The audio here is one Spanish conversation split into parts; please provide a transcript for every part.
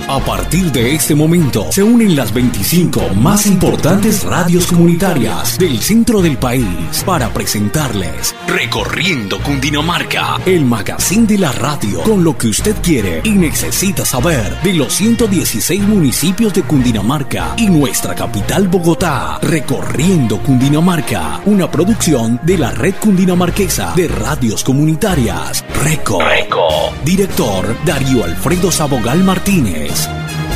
A partir de este momento se unen las 25 más importantes radios comunitarias del centro del país para presentarles Recorriendo Cundinamarca, el magazine de la radio con lo que usted quiere y necesita saber de los 116 municipios de Cundinamarca y nuestra capital Bogotá. Recorriendo Cundinamarca, una producción de la Red Cundinamarquesa de Radios Comunitarias. Reco. Director Darío Alfredo Sabogal Martínez.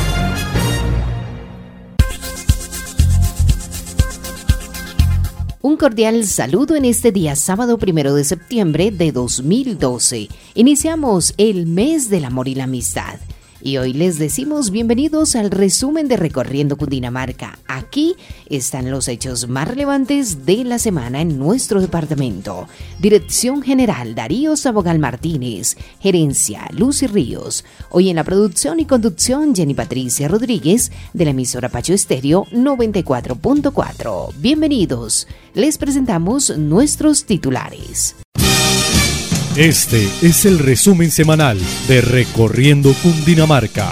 Un cordial saludo en este día sábado 1 de septiembre de 2012. Iniciamos el mes del amor y la amistad. Y hoy les decimos bienvenidos al resumen de Recorriendo Cundinamarca. Aquí están los hechos más relevantes de la semana en nuestro departamento. Dirección General Darío Sabogal Martínez. Gerencia Lucy Ríos. Hoy en la producción y conducción Jenny Patricia Rodríguez de la emisora Pacho Estéreo 94.4. Bienvenidos. Les presentamos nuestros titulares. Este es el resumen semanal de Recorriendo Cundinamarca.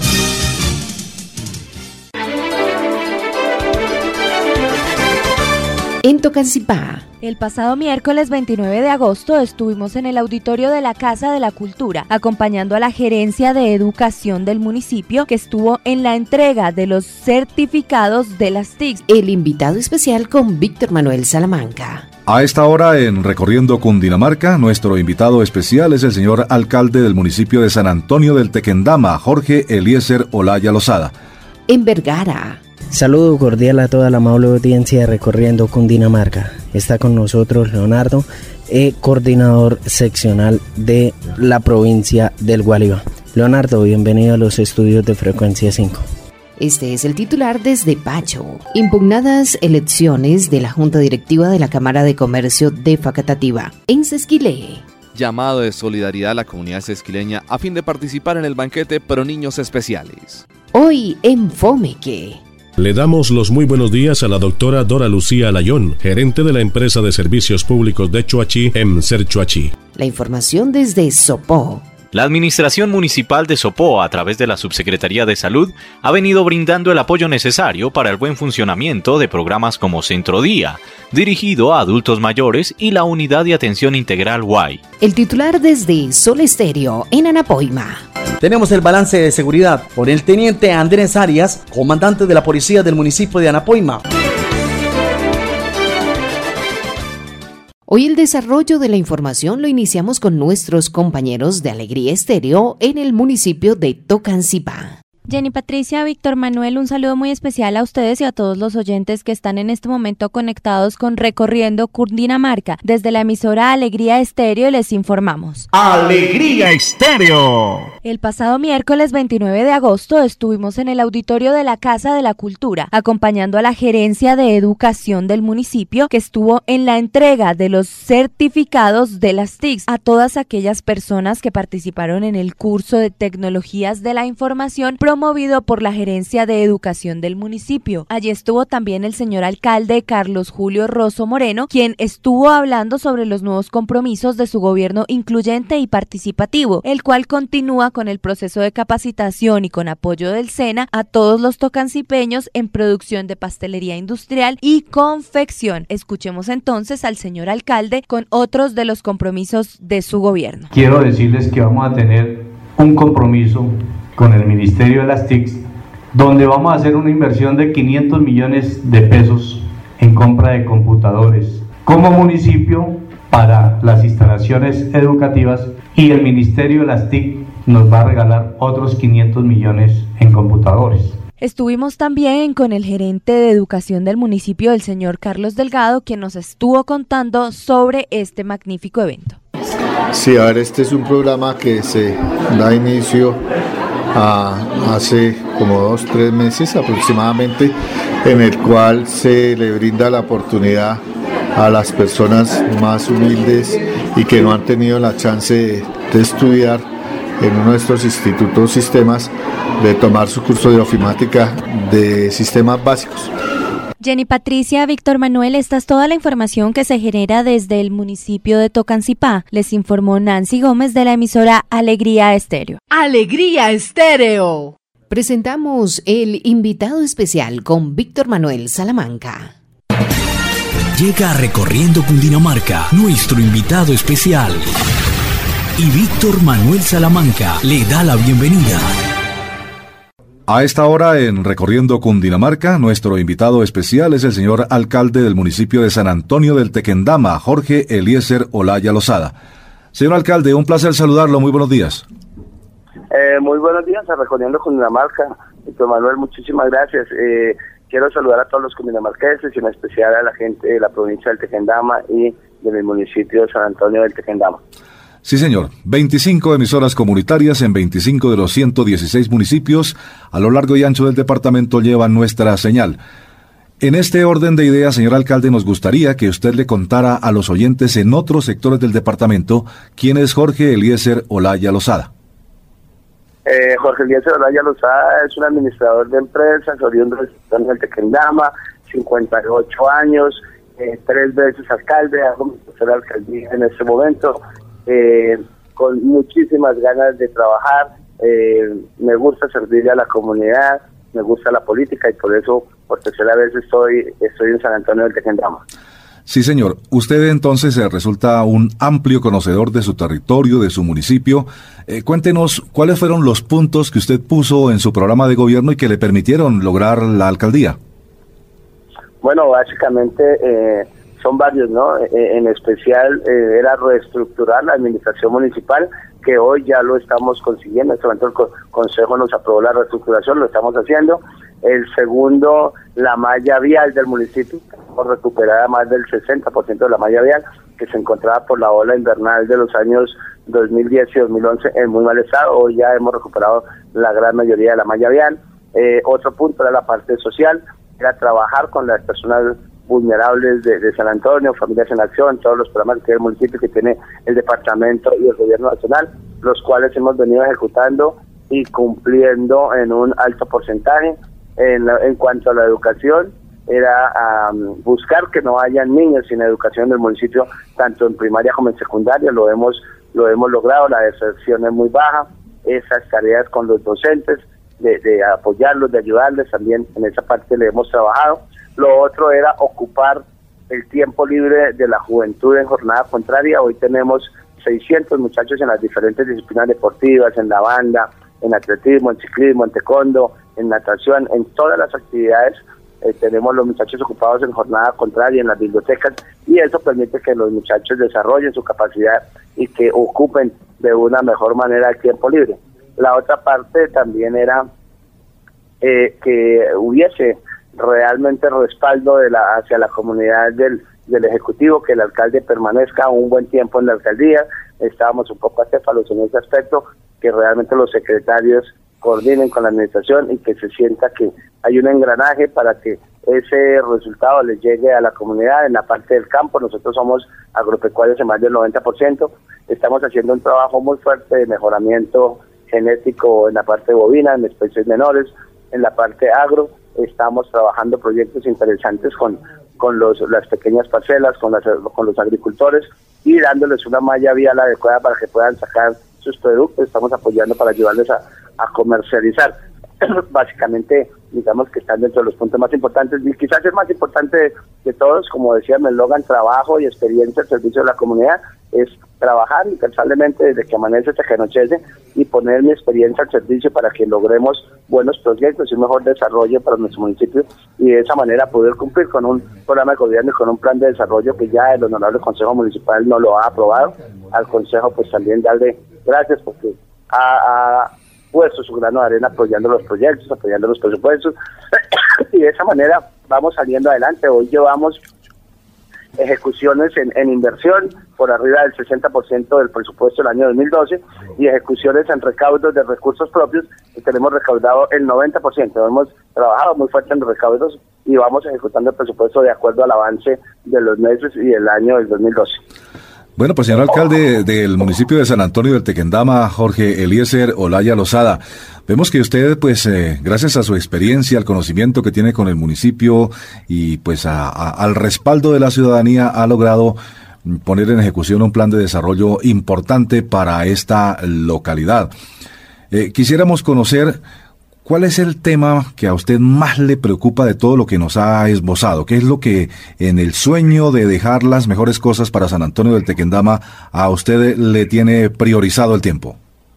En Tocancipá. El pasado miércoles 29 de agosto estuvimos en el auditorio de la Casa de la Cultura, acompañando a la Gerencia de Educación del municipio, que estuvo en la entrega de los certificados de las TICs. El invitado especial con Víctor Manuel Salamanca. A esta hora en Recorriendo Cundinamarca, nuestro invitado especial es el señor alcalde del municipio de San Antonio del Tequendama, Jorge Eliezer Olaya Lozada. En Vergara. Saludo cordial a toda la amable audiencia de Recorriendo Cundinamarca. Está con nosotros Leonardo, coordinador seccional de la provincia del Gualibá. Leonardo, bienvenido a los estudios de Frecuencia 5. Este es el titular desde Pacho. Impugnadas elecciones de la Junta Directiva de la Cámara de Comercio de Facatativá, en Sesquilé. Llamado de solidaridad a la comunidad sesquileña a fin de participar en el banquete Pro Niños Especiales. Hoy en Fomeque. Le damos los muy buenos días a la doctora Dora Lucía Alayón, gerente de la empresa de servicios públicos de Choachí, EMSER Choachí. La información desde Sopó. La Administración Municipal de Sopó, a través de la Subsecretaría de Salud, ha venido brindando el apoyo necesario para el buen funcionamiento de programas como Centro Día, dirigido a adultos mayores, y la Unidad de Atención Integral UAI. El titular desde Sol Estéreo, en Anapoima. Tenemos el balance de seguridad por el teniente Andrés Arias, comandante de la policía del municipio de Anapoima. Hoy el desarrollo de la información lo iniciamos con nuestros compañeros de Alegría Estéreo en el municipio de Tocancipá. Jenny Patricia, Víctor Manuel, un saludo muy especial a ustedes y a todos los oyentes que están en este momento conectados con Recorriendo Cundinamarca. Desde la emisora Alegría Estéreo les informamos. ¡Alegría Estéreo! El pasado miércoles 29 de agosto estuvimos en el auditorio de la Casa de la Cultura, acompañando a la Gerencia de Educación del municipio, que estuvo en la entrega de los certificados de las TICs a todas aquellas personas que participaron en el curso de Tecnologías de la Información promovido por la Gerencia de Educación del municipio. Allí estuvo también el señor alcalde Carlos Julio Rosso Moreno, quien estuvo hablando sobre los nuevos compromisos de su gobierno incluyente y participativo, el cual continúa con el proceso de capacitación y con apoyo del SENA a todos los tocancipeños en producción de pastelería industrial y confección. Escuchemos entonces al señor alcalde con otros de los compromisos de su gobierno. Quiero decirles que vamos a tener un compromiso con el Ministerio de las TICs, donde vamos a hacer una inversión de 500 millones de pesos en compra de computadores como municipio para las instalaciones educativas, y el Ministerio de las TIC nos va a regalar otros 500 millones en computadores. Estuvimos también con el gerente de educación del municipio, el señor Carlos Delgado, quien nos estuvo contando sobre este magnífico evento. Sí, a ver, este es un programa que se da inicio hace como 2-3 meses aproximadamente, en el cual se le brinda la oportunidad a las personas más humildes y que no han tenido la chance de estudiar en uno de estos institutos sistemas, de tomar su curso de ofimática de sistemas básicos. Jenny Patricia, Víctor Manuel, esta es toda la información que se genera desde el municipio de Tocancipá. Les informó Nancy Gómez de la emisora Alegría Estéreo. ¡Alegría Estéreo! Presentamos el invitado especial con Víctor Manuel Salamanca. Llega Recorriendo Cundinamarca, nuestro invitado especial. Y Víctor Manuel Salamanca le da la bienvenida. A esta hora en Recorriendo Cundinamarca, nuestro invitado especial es el señor alcalde del municipio de San Antonio del Tequendama, Jorge Eliezer Olaya Lozada. Señor alcalde, un placer saludarlo, muy buenos días. Muy buenos días a Recorriendo Cundinamarca. Víctor Manuel, muchísimas gracias. Quiero saludar a todos los cundinamarqueses y en especial a la gente de la provincia del Tequendama y del municipio de San Antonio del Tequendama. Sí, señor. 25 emisoras comunitarias en 25 de los 116 municipios a lo largo y ancho del departamento llevan nuestra señal. En este orden de ideas, señor alcalde, nos gustaría que usted le contara a los oyentes en otros sectores del departamento quién es Jorge Eliezer Olaya Lozada. Jorge Eliezer Olaya Lozada es un administrador de empresas, oriundo del Tequendama, 58 años, 3 veces alcalde, hago mi tercera alcaldía en este momento, con muchísimas ganas de trabajar. Me gusta servirle a la comunidad, me gusta la política y por eso por tercera vez estoy en San Antonio del Tequendama. Sí, señor. Usted entonces resulta un amplio conocedor de su territorio, de su municipio. Cuéntenos cuáles fueron los puntos que usted puso en su programa de gobierno y que le permitieron lograr la alcaldía. Bueno, básicamente son varios, ¿no? En especial era reestructurar la administración municipal, que hoy ya lo estamos consiguiendo. En este momento el Consejo nos aprobó la reestructuración, lo estamos haciendo. El segundo, la malla vial del municipio, hemos recuperado más del 60% de la malla vial que se encontraba por la ola invernal de los años 2010 y 2011 en muy mal estado. Hoy ya hemos recuperado la gran mayoría de la malla vial. Otro punto era la parte social, era trabajar con las personas vulnerables de San Antonio, Familias en Acción, todos los programas que tiene el municipio, que tiene el departamento y el gobierno nacional, los cuales hemos venido ejecutando y cumpliendo en un alto porcentaje. En cuanto a la educación, era buscar que no haya niños sin educación en el municipio, tanto en primaria como en secundaria. Lo hemos logrado, la deserción es muy baja. Esas tareas con los docentes, de apoyarlos, de ayudarles, también en esa parte le hemos trabajado. Lo otro era ocupar el tiempo libre de la juventud en jornada contraria. Hoy tenemos 600 muchachos en las diferentes disciplinas deportivas, en la banda, en atletismo, en ciclismo, en taekwondo, en natación, en todas las actividades. Tenemos los muchachos ocupados en jornada contraria, en las bibliotecas, y eso permite que los muchachos desarrollen su capacidad y que ocupen de una mejor manera el tiempo libre. La otra parte también era que hubiese realmente respaldo hacia la comunidad del Ejecutivo, que el alcalde permanezca un buen tiempo en la alcaldía. Estábamos un poco acéfalos en ese aspecto, que realmente los secretarios coordinen con la administración y que se sienta que hay un engranaje para que ese resultado les llegue a la comunidad. En la parte del campo, nosotros somos agropecuarios en más del 90%, estamos haciendo un trabajo muy fuerte de mejoramiento genético en la parte bovina, en especies menores. En la parte agro estamos trabajando proyectos interesantes con las pequeñas parcelas, con los agricultores, y dándoles una malla vial adecuada para que puedan sacar sus productos. Estamos apoyando para ayudarles a comercializar. Básicamente, digamos que están dentro de los puntos más importantes, y quizás el más importante de todos, como decía mi eslogan, trabajo y experiencia al servicio de la comunidad, es trabajar incansablemente desde que amanece hasta que anochece y poner mi experiencia al servicio para que logremos buenos proyectos y un mejor desarrollo para nuestro municipio, y de esa manera poder cumplir con un programa de gobierno y con un plan de desarrollo que ya el honorable Consejo Municipal no lo ha aprobado. Al Consejo pues también darle gracias porque ha puesto su grano de arena apoyando los proyectos, apoyando los presupuestos y de esa manera vamos saliendo adelante. Hoy llevamos ejecuciones en inversión por arriba del 60% del presupuesto del año 2012 y ejecuciones en recaudos de recursos propios, que tenemos recaudado el 90%. Hemos trabajado muy fuerte en los recaudos y vamos ejecutando el presupuesto de acuerdo al avance de los meses y el año del 2012. Bueno, pues señor alcalde del municipio de San Antonio del Tequendama, Jorge Eliezer Olaya Lozada, vemos que usted, pues, gracias a su experiencia, al conocimiento que tiene con el municipio y pues al respaldo de la ciudadanía, ha logrado poner en ejecución un plan de desarrollo importante para esta localidad. Quisiéramos conocer ¿Cuál es el tema que a usted más le preocupa de todo lo que nos ha esbozado? ¿Qué es lo que en el sueño de dejar las mejores cosas para San Antonio del Tequendama a usted le tiene priorizado el tiempo?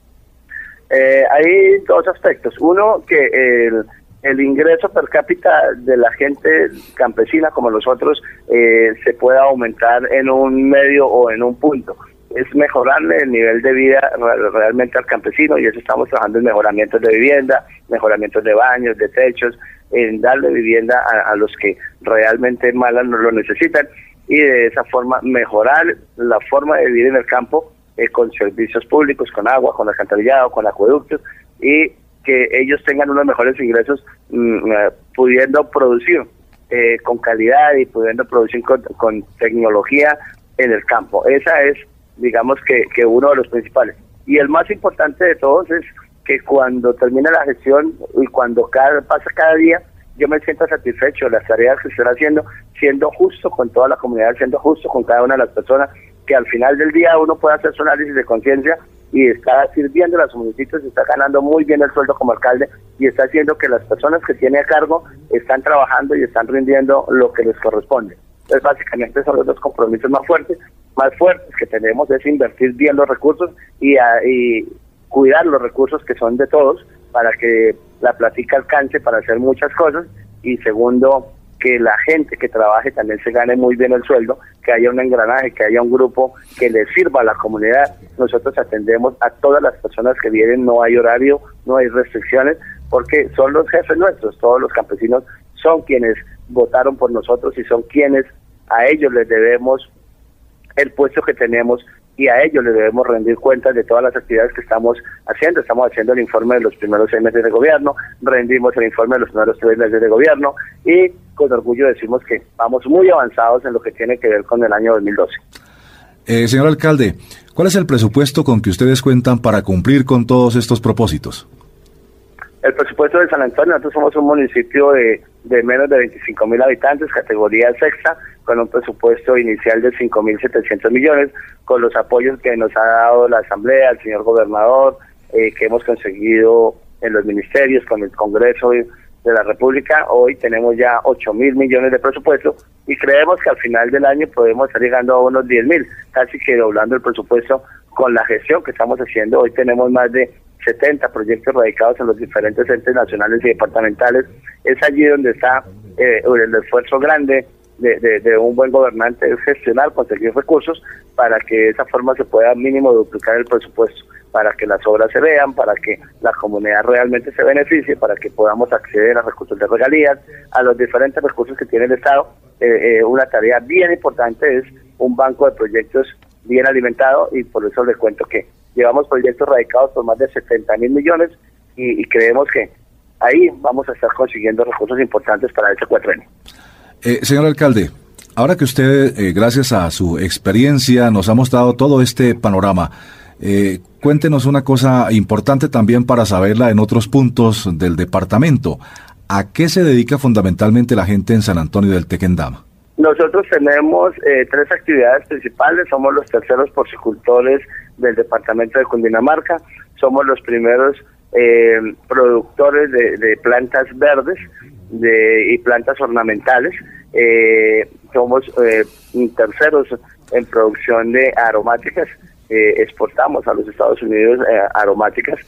Hay dos aspectos. Uno, que el ingreso per cápita de la gente campesina como nosotros se pueda aumentar en un medio o en un punto. Es mejorarle el nivel de vida realmente al campesino, y eso estamos trabajando en mejoramientos de vivienda, mejoramientos de baños, de techos, en darle vivienda a los que realmente malas no lo necesitan, y de esa forma mejorar la forma de vivir en el campo con servicios públicos, con agua, con alcantarillado, con acueductos, y que ellos tengan unos mejores ingresos pudiendo producir con calidad y pudiendo producir con tecnología en el campo. Esa es, digamos, que uno de los principales. Y el más importante de todos es que cuando termine la gestión y cuando pasa cada día, yo me siento satisfecho de las tareas que estoy haciendo, siendo justo con toda la comunidad, siendo justo con cada una de las personas, que al final del día uno pueda hacer su análisis de conciencia y está sirviendo a los municipios, está ganando muy bien el sueldo como alcalde, y está haciendo que las personas que tiene a cargo están trabajando y están rindiendo lo que les corresponde. Entonces, básicamente son los dos compromisos más fuertes que tenemos, es invertir bien los recursos y cuidar los recursos que son de todos, para que la plática alcance para hacer muchas cosas, y segundo, que la gente que trabaje también se gane muy bien el sueldo, que haya un engranaje, que haya un grupo que le sirva a la comunidad. Nosotros atendemos a todas las personas que vienen, no hay horario, no hay restricciones, porque son los jefes nuestros, todos los campesinos son quienes votaron por nosotros y son quienes a ellos les debemos el puesto que tenemos, y a ellos les debemos rendir cuentas de todas las actividades que estamos haciendo. Estamos haciendo el informe de los primeros 6 meses de gobierno, rendimos el informe de los primeros 3 meses de gobierno, y con orgullo decimos que vamos muy avanzados en lo que tiene que ver con el año 2012. Señor alcalde, ¿cuál es el presupuesto con que ustedes cuentan para cumplir con todos estos propósitos? El presupuesto de San Antonio, nosotros somos un municipio de menos de 25.000 habitantes, categoría sexta, con un presupuesto inicial de 5.700 millones, con los apoyos que nos ha dado la Asamblea, el señor gobernador, que hemos conseguido en los ministerios, con el Congreso de la República. Hoy tenemos ya 8.000 millones de presupuesto, y creemos que al final del año podemos estar llegando a unos 10.000, casi que doblando el presupuesto con la gestión que estamos haciendo. Hoy tenemos más de 70 proyectos radicados en los diferentes entes nacionales y departamentales. Es allí donde está el esfuerzo grande de un buen gobernante, es gestionar, conseguir recursos para que de esa forma se pueda mínimo duplicar el presupuesto, para que las obras se vean, para que la comunidad realmente se beneficie, para que podamos acceder a recursos de regalías, a los diferentes recursos que tiene el Estado. Una tarea bien importante es un banco de proyectos bien alimentado, y por eso les cuento que llevamos proyectos radicados por más de 70.000 millones, y creemos que ahí vamos a estar consiguiendo recursos importantes para este cuatrenio. Señor alcalde, ahora que usted, gracias a su experiencia, nos ha mostrado todo este panorama, cuéntenos una cosa importante también para saberla en otros puntos del departamento. ¿A qué se dedica fundamentalmente la gente en San Antonio del Tequendama? Nosotros tenemos 3 actividades principales. Somos los terceros porcicultores del departamento de Cundinamarca, somos los primeros productores de plantas verdes y plantas ornamentales, somos terceros en producción de aromáticas, exportamos a los Estados Unidos aromáticas,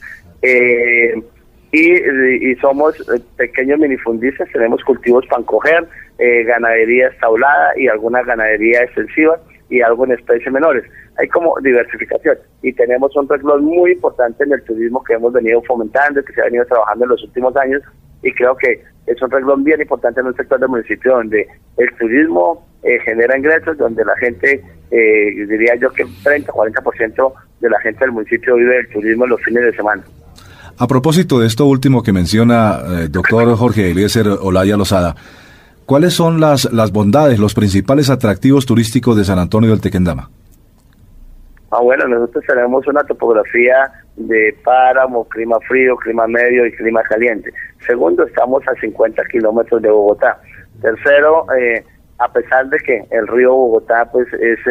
y somos pequeños minifundistas. Tenemos cultivos para coger, ganadería establada y alguna ganadería extensiva, y algo en especies menores. Hay como diversificación, y tenemos un renglón muy importante en el turismo que hemos venido fomentando, que se ha venido trabajando en los últimos años, y creo que es un renglón bien importante en un sector del municipio donde el turismo genera ingresos, donde la gente, diría yo que 30-40% de la gente del municipio vive del turismo en los fines de semana. A propósito de esto último que menciona doctor Jorge Eliezer Olaya Lozada, ¿cuáles son las bondades, los principales atractivos turísticos de San Antonio del Tequendama? Bueno, nosotros tenemos una topografía de páramo, clima frío, clima medio y clima caliente. Segundo, estamos a 50 kilómetros de Bogotá. Tercero, a pesar de que el río Bogotá pues es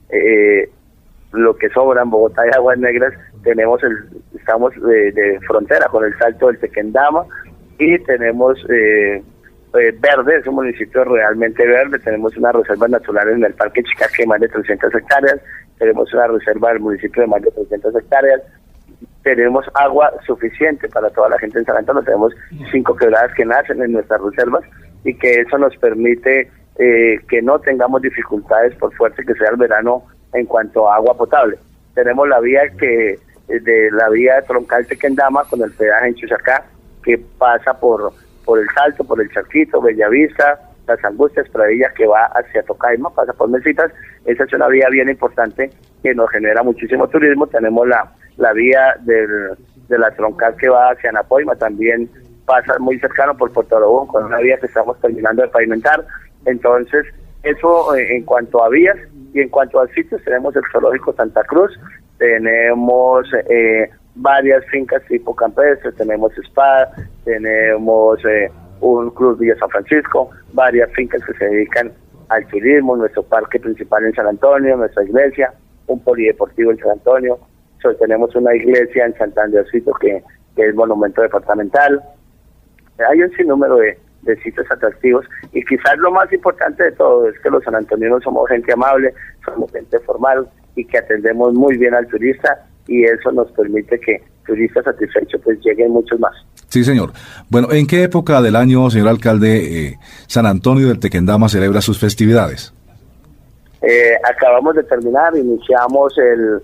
lo que sobra en Bogotá y Aguas Negras, estamos de frontera con el Salto del Tequendama, y tenemos verde, es un municipio realmente verde. Tenemos unas reservas naturales en el Parque Chicaque de más de 300 hectáreas, tenemos una reserva del municipio de más de 300 hectáreas, tenemos agua suficiente para toda la gente en San Antonio, tenemos 5 quebradas que nacen en nuestras reservas y que eso nos permite que no tengamos dificultades por fuerte que sea el verano en cuanto a agua potable. Tenemos la vía de la vía troncal Tequendama con el peaje en Chuzacá, que pasa por el Salto, por el Charquito, Bellavista, Las Angustias, Pradilla, que va hacia Tocaima, pasa por Mesitas. Esa es una vía bien importante que nos genera muchísimo turismo. Tenemos la vía de la troncal que va hacia Anapoima, también pasa muy cercano por Puerto Aragón, con una vía que estamos terminando de pavimentar. Entonces, eso en cuanto a vías. Y en cuanto a sitios, tenemos el Zoológico Santa Cruz, tenemos varias fincas tipo campestre, tenemos spa, tenemos un Club Villa San Francisco, varias fincas que se dedican al turismo, nuestro parque principal en San Antonio, nuestra iglesia, un polideportivo en San Antonio, tenemos una iglesia en Santandercito que es monumento departamental. Hay un sinnúmero de sitios atractivos, y quizás lo más importante de todo es que los sanantoninos somos gente amable, somos gente formal y que atendemos muy bien al turista, y eso nos permite que turistas satisfechos pues lleguen muchos más. Sí, señor. Bueno, ¿en qué época del año, señor alcalde, San Antonio del Tequendama celebra sus festividades? Acabamos de terminar, iniciamos el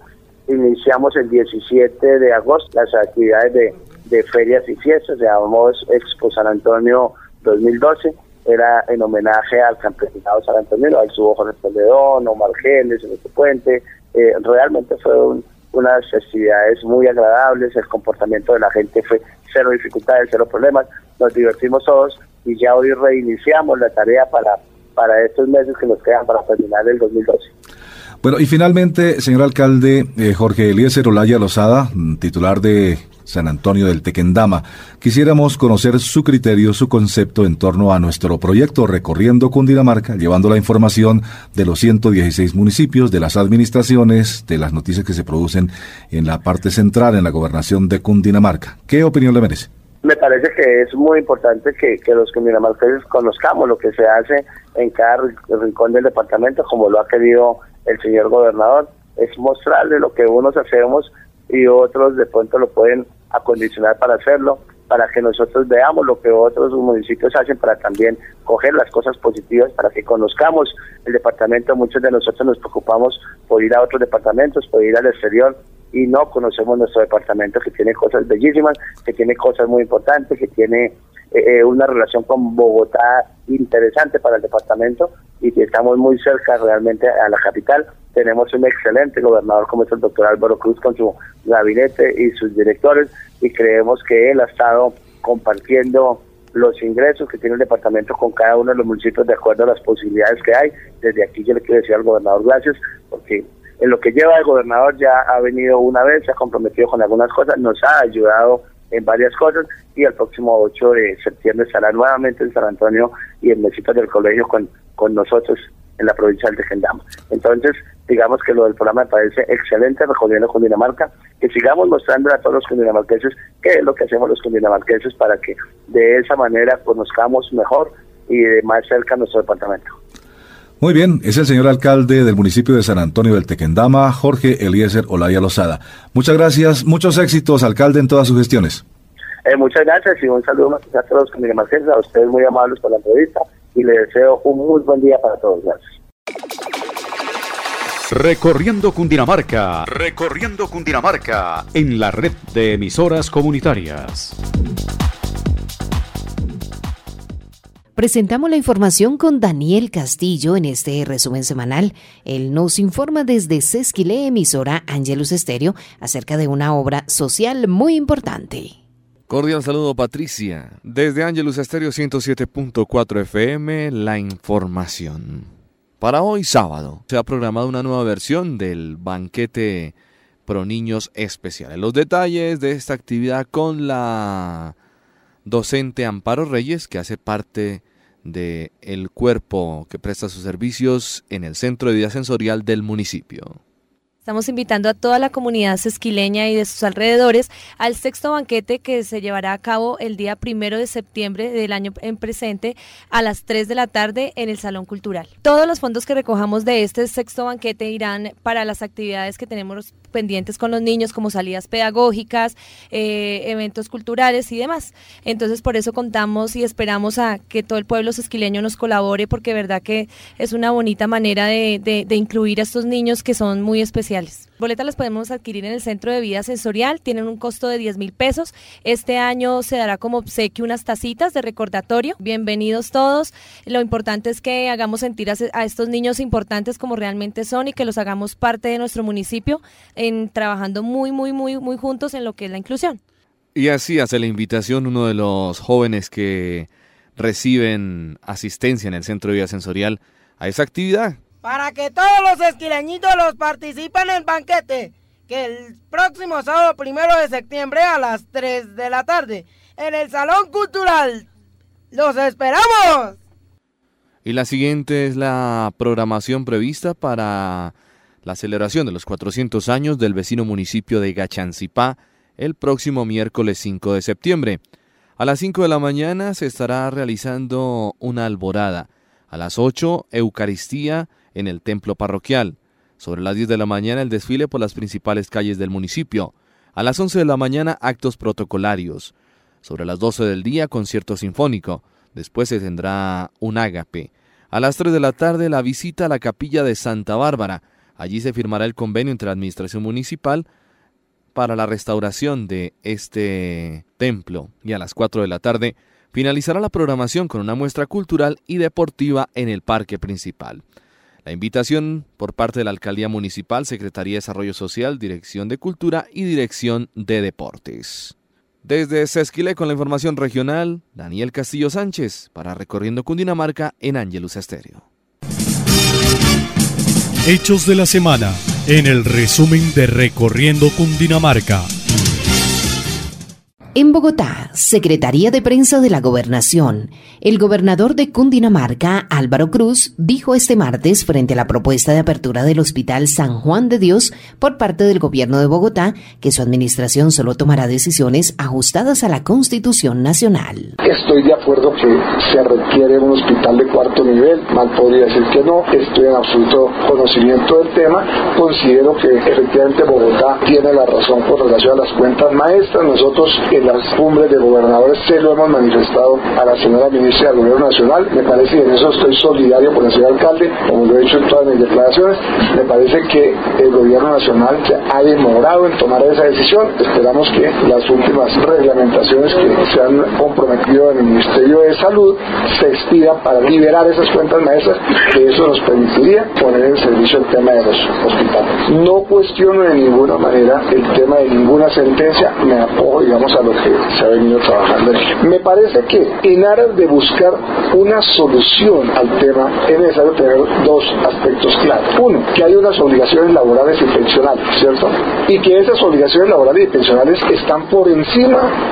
17 de agosto las actividades de ferias y fiestas, llamamos Expo San Antonio 2012, era en homenaje al campesinado San Antonio, al Subo Jorge Toledón, Omar Geles, en este puente. Realmente fueron unas festividades muy agradables, el comportamiento de la gente fue cero dificultades, cero problemas, nos divertimos todos, y ya hoy reiniciamos la tarea para estos meses que nos quedan para terminar el 2012. Bueno, y finalmente, señor alcalde, Jorge Eliezer Olaya Lozada, titular de San Antonio del Tequendama, quisiéramos conocer su criterio, su concepto en torno a nuestro proyecto Recorriendo Cundinamarca, llevando la información de los 116 municipios, de las administraciones, de las noticias que se producen en la parte central, en la gobernación de Cundinamarca. ¿Qué opinión le merece? Me parece que es muy importante que los cundinamarqueses conozcamos lo que se hace en cada rincón del departamento, como lo ha querido el señor gobernador. Es mostrarle lo que unos hacemos y otros de pronto lo pueden acondicionar para hacerlo, para que nosotros veamos lo que otros municipios hacen, para también coger las cosas positivas, para que conozcamos el departamento. Muchos de nosotros nos preocupamos por ir a otros departamentos, por ir al exterior, y no conocemos nuestro departamento, que tiene cosas bellísimas, que tiene cosas muy importantes, que tiene una relación con Bogotá interesante para el departamento, y que estamos muy cerca realmente a la capital. Tenemos un excelente gobernador como es el doctor Álvaro Cruz, con su gabinete y sus directores, y creemos que él ha estado compartiendo los ingresos que tiene el departamento con cada uno de los municipios de acuerdo a las posibilidades que hay. Desde aquí yo le quiero decir al gobernador gracias, porque en lo que lleva el gobernador ya ha venido una vez, se ha comprometido con algunas cosas, nos ha ayudado en varias cosas, y el próximo 8 de septiembre estará nuevamente en San Antonio y en Mesitas del Colegio con nosotros en la provincia del Tequendama. Entonces, digamos que lo del programa me parece excelente, Recorriendo Cundinamarca, que sigamos mostrando a todos los cundinamarqueses qué es lo que hacemos los cundinamarqueses, para que de esa manera conozcamos mejor y de más cerca nuestro departamento. Muy bien, es el señor alcalde del municipio de San Antonio del Tequendama, Jorge Eliezer Olaya Lozada. Muchas gracias, muchos éxitos, alcalde, en todas sus gestiones. Muchas gracias y un saludo más a todos los cundinamarqueses, a ustedes muy amables por la entrevista, y les deseo un muy buen día para todos. Gracias. Recorriendo Cundinamarca. Recorriendo Cundinamarca en la red de emisoras comunitarias. Presentamos la información con Daniel Castillo en este resumen semanal. Él nos informa desde Sesquilé, emisora Ángelus Estéreo, acerca de una obra social muy importante. Cordial saludo, Patricia. Desde Ángelus Estéreo 107.4 FM, la información. Para hoy sábado se ha programado una nueva versión del banquete Pro Niños Especiales. Los detalles de esta actividad con la docente Amparo Reyes, que hace parte del cuerpo que presta sus servicios en el Centro de Vida Sensorial del municipio. Estamos invitando a toda la comunidad sesquileña y de sus alrededores al sexto banquete que se llevará a cabo el día 1 de septiembre del año en presente a las 3 de la tarde en el Salón Cultural. Todos los fondos que recojamos de este sexto banquete irán para las actividades que tenemos pendientes con los niños, como salidas pedagógicas, eventos culturales y demás. Entonces, por eso contamos y esperamos a que todo el pueblo sesquileño nos colabore, porque verdad que es una bonita manera de incluir a estos niños que son muy especiales. Boletas las podemos adquirir en el Centro de Vida Sensorial, tienen un costo de 10.000 pesos. Este año se dará como obsequio unas tacitas de recordatorio. Bienvenidos todos. Lo importante es que hagamos sentir a estos niños importantes como realmente son y que los hagamos parte de nuestro municipio, trabajando muy juntos en lo que es la inclusión. Y así hace la invitación uno de los jóvenes que reciben asistencia en el Centro de Vida Sensorial a esa actividad. Para que todos los esquileñitos los participen en el banquete, que el próximo sábado 1 de septiembre a las 3 de la tarde, en el Salón Cultural. ¡Los esperamos! Y la siguiente es la programación prevista para la celebración de los 400 años del vecino municipio de Gachancipá el próximo miércoles 5 de septiembre. A las 5 de la mañana se estará realizando una alborada. A las 8, Eucaristía en el templo parroquial. Sobre las 10 de la mañana, el desfile por las principales calles del municipio. A las 11 de la mañana, actos protocolarios. Sobre las 12 del día, concierto sinfónico. Después se tendrá un ágape. A las 3 de la tarde, la visita a la capilla de Santa Bárbara. Allí se firmará el convenio entre la administración municipal para la restauración de este templo. Y a las 4 de la tarde finalizará la programación con una muestra cultural y deportiva en el parque principal. La invitación por parte de la Alcaldía Municipal, Secretaría de Desarrollo Social, Dirección de Cultura y Dirección de Deportes. Desde Sesquilé con la información regional, Daniel Castillo Sánchez para Recorriendo Cundinamarca en Ángelus Estéreo. Hechos de la semana en el resumen de Recorriendo Cundinamarca. En Bogotá, Secretaría de Prensa de la Gobernación, el gobernador de Cundinamarca, Álvaro Cruz, dijo este martes frente a la propuesta de apertura del Hospital San Juan de Dios por parte del gobierno de Bogotá que su administración solo tomará decisiones ajustadas a la Constitución Nacional. Estoy de acuerdo que se requiere un hospital de cuarto nivel, mal podría decir que no, estoy en absoluto conocimiento del tema, considero que efectivamente Bogotá tiene la razón con relación a las cuentas maestras. Nosotros en las cumbres de gobernadores se lo hemos manifestado a la señora ministra del Gobierno Nacional. Me parece, y en eso estoy solidario con el señor alcalde, como lo he hecho en todas mis declaraciones, me parece que el Gobierno Nacional ha demorado en tomar esa decisión. Esperamos que las últimas reglamentaciones que se han comprometido en el Ministerio de Salud se expidan para liberar esas cuentas maestras, que eso nos permitiría poner en servicio el tema de los hospitales. No cuestiono de ninguna manera el tema de ninguna sentencia, me apoyo, digamos, a lo que se ha venido trabajando. Me parece que en aras de buscar una solución al tema es necesario tener dos aspectos claros. Uno, que hay unas obligaciones laborales y pensionales, ¿cierto? Y que esas obligaciones laborales y pensionales están por encima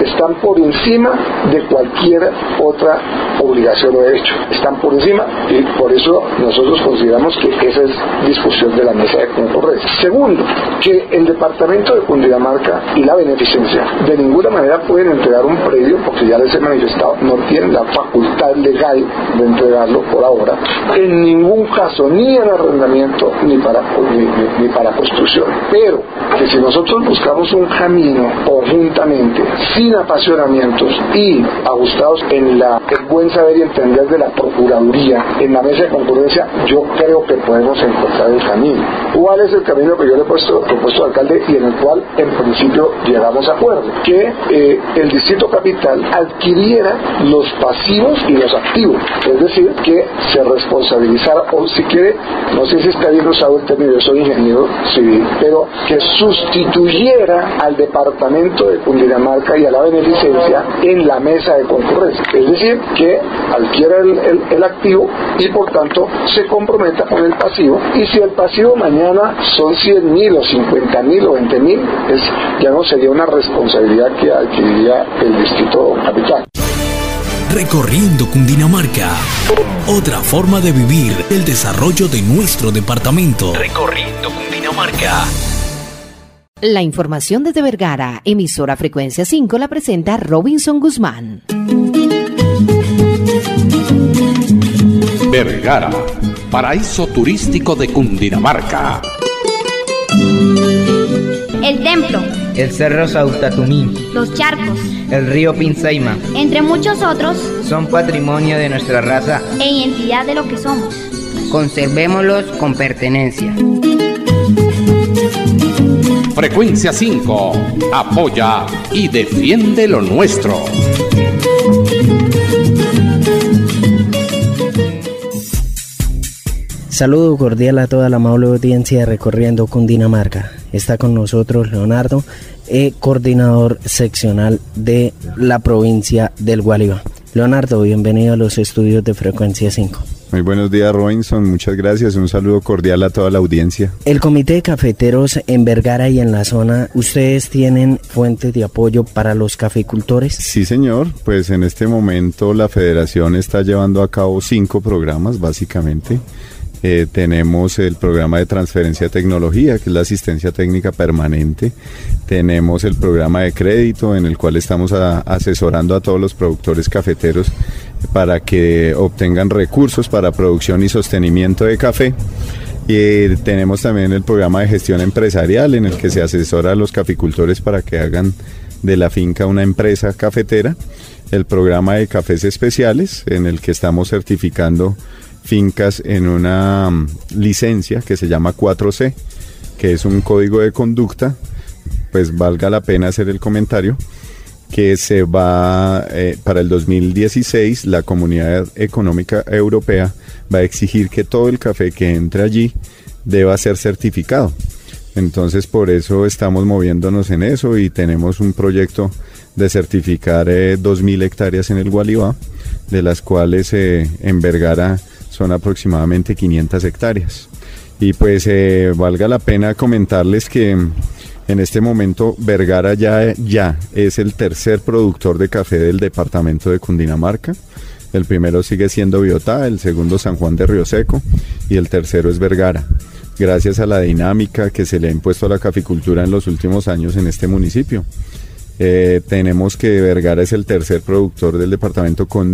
de cualquier otra obligación o derecho. Están por encima y por eso nosotros consideramos que esa es discusión de la mesa de concurrencia. Segundo, que el departamento de Cundinamarca y la beneficencia de ninguna manera pueden entregar un predio, porque ya les he manifestado, no tienen la facultad legal de entregarlo por ahora, en ningún caso, ni en arrendamiento ni para construcción. Pero que si nosotros buscamos un camino conjuntamente, sin apasionamientos y ajustados en el buen saber y entender de la Procuraduría, en la mesa de concurrencia, yo creo que podemos encontrar el camino. ¿Cuál es el camino que yo le he propuesto al alcalde y en el cual en principio llegamos a acuerdo? Que el Distrito Capital adquiriera los pasivos y los activos, es decir, que se responsabilizara, o si quiere, no sé si está bien usado el término, yo soy ingeniero civil, pero que sustituyera al departamento de Cundinamarca y a la beneficencia en la mesa de concurrencia, es decir, que adquiera el activo y por tanto se comprometa con el pasivo, y si el pasivo mañana son 100.000 o 50.000 o 20.000, ya no sería una responsabilidad que adquiriría el Distrito Capital. recorriendo Cundinamarca. Otra forma de vivir el desarrollo de nuestro departamento. Recorriendo Cundinamarca. La información desde Vergara, emisora Frecuencia 5, la presenta Robinson Guzmán. Vergara, paraíso turístico de Cundinamarca. El templo, el cerro Sautatumí, los charcos, el río Pinzaima, entre muchos otros, son patrimonio de nuestra raza e identidad de lo que somos. Conservémoslos con pertenencia. Frecuencia 5, apoya y defiende lo nuestro. Saludo cordial a toda la amable audiencia de Recorriendo Cundinamarca. Está con nosotros Leonardo, coordinador seccional de la provincia del Gualíba. Leonardo, bienvenido a los estudios de Frecuencia 5. Muy buenos días, Robinson, muchas gracias, un saludo cordial a toda la audiencia. El Comité de Cafeteros en Vergara y en la zona, ¿ustedes tienen fuentes de apoyo para los caficultores? Sí, señor, pues en este momento la federación está llevando a cabo 5 programas, básicamente. Tenemos el programa de transferencia de tecnología, que es la asistencia técnica permanente. Tenemos el programa de crédito, en el cual estamos asesorando a todos los productores cafeteros para que obtengan recursos para producción y sostenimiento de café. Y tenemos también el programa de gestión empresarial, en el que se asesora a los caficultores para que hagan de la finca una empresa cafetera. El programa de cafés especiales, en el que estamos certificando fincas en una licencia que se llama 4C, que es un código de conducta, pues valga la pena hacer el comentario, que se va, para el 2016, la Comunidad Económica Europea va a exigir que todo el café que entre allí deba ser certificado. Entonces, por eso estamos moviéndonos en eso y tenemos un proyecto de certificar 2.000 hectáreas en el Gualíba, de las cuales en Vergara son aproximadamente 500 hectáreas. Y pues valga la pena comentarles que en este momento Vergara ya es el tercer productor de café del departamento de Cundinamarca. El primero sigue siendo Biotá, el segundo San Juan de Río Seco y el tercero es Vergara. Gracias a la dinámica que se le ha impuesto a la caficultura en los últimos años en este municipio. Tenemos que Vergara es el tercer productor del departamento con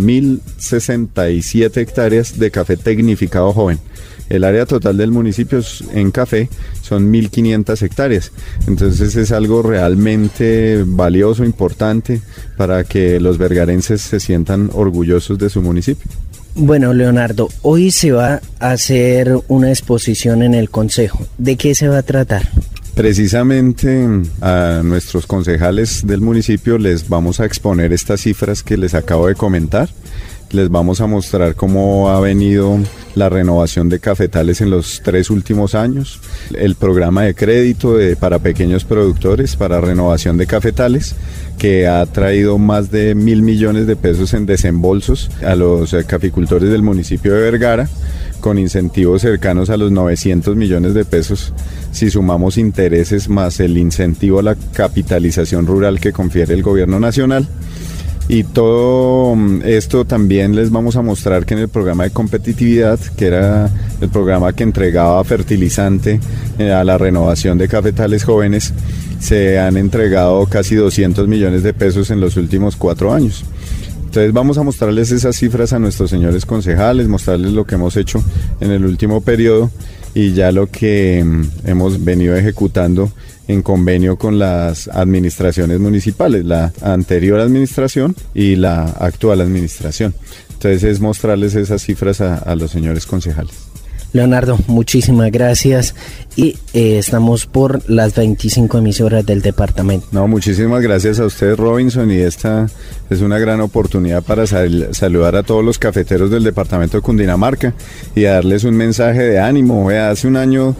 1.067 hectáreas de café tecnificado joven. El área total del municipio en café son 1.500 hectáreas. Entonces es algo realmente valioso, importante, para que los vergarenses se sientan orgullosos de su municipio. Bueno, Leonardo, hoy se va a hacer una exposición en el Consejo. ¿De qué se va a tratar? Precisamente a nuestros concejales del municipio les vamos a exponer estas cifras que les acabo de comentar. Les vamos a mostrar cómo ha venido la renovación de cafetales en los 3 últimos años, el programa de crédito para pequeños productores para renovación de cafetales, que ha traído más de 1.000 millones de pesos en desembolsos a los caficultores del municipio de Vergara, con incentivos cercanos a los 900 millones de pesos si sumamos intereses más el incentivo a la capitalización rural que confiere el gobierno nacional. Y todo esto también les vamos a mostrar que en el programa de competitividad, que era el programa que entregaba fertilizante a la renovación de cafetales jóvenes, se han entregado casi 200 millones de pesos en los últimos 4 años. Entonces vamos a mostrarles esas cifras a nuestros señores concejales, mostrarles lo que hemos hecho en el último periodo y ya lo que hemos venido ejecutando en convenio con las administraciones municipales, la anterior administración y la actual administración. Entonces es mostrarles esas cifras a los señores concejales. Leonardo, muchísimas gracias y estamos por las 25 emisoras del departamento. No, muchísimas gracias a usted, Robinson, y esta es una gran oportunidad para saludar a todos los cafeteros del departamento de Cundinamarca y darles un mensaje de ánimo. Hace un año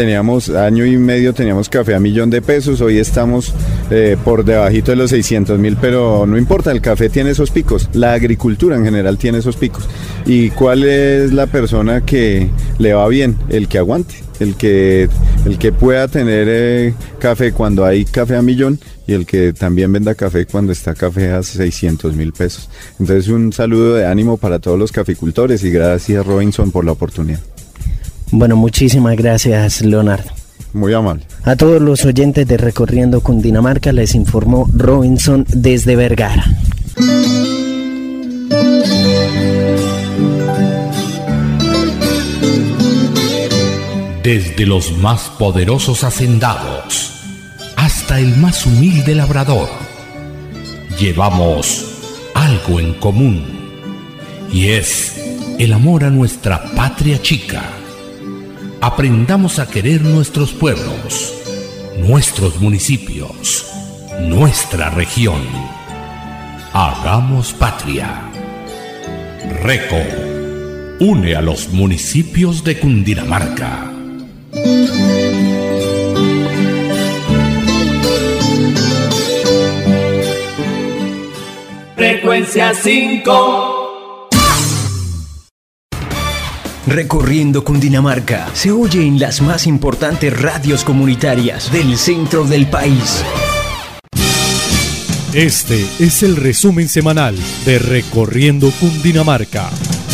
año y medio teníamos café a 1.000.000 de pesos, hoy estamos por debajito de los 600.000, pero no importa, el café tiene esos picos, la agricultura en general tiene esos picos. ¿Y cuál es la persona que le le va bien, el que aguante, el que pueda tener café cuando hay café a millón y el que también venda café cuando está café a 600.000 pesos. Entonces un saludo de ánimo para todos los caficultores y gracias Robinson por la oportunidad. Bueno, muchísimas gracias, Leonardo. Muy amable. A todos los oyentes de Recorriendo Cundinamarca les informó Robinson desde Vergara. Desde los más poderosos hacendados hasta el más humilde labrador, llevamos algo en común y es el amor a nuestra patria chica. Aprendamos a querer nuestros pueblos, nuestros municipios, nuestra región. Hagamos patria. RECO une a los municipios de Cundinamarca. Frecuencia 5. Recorriendo Cundinamarca se oye en las más importantes radios comunitarias del centro del país. Este es el resumen semanal de Recorriendo Cundinamarca.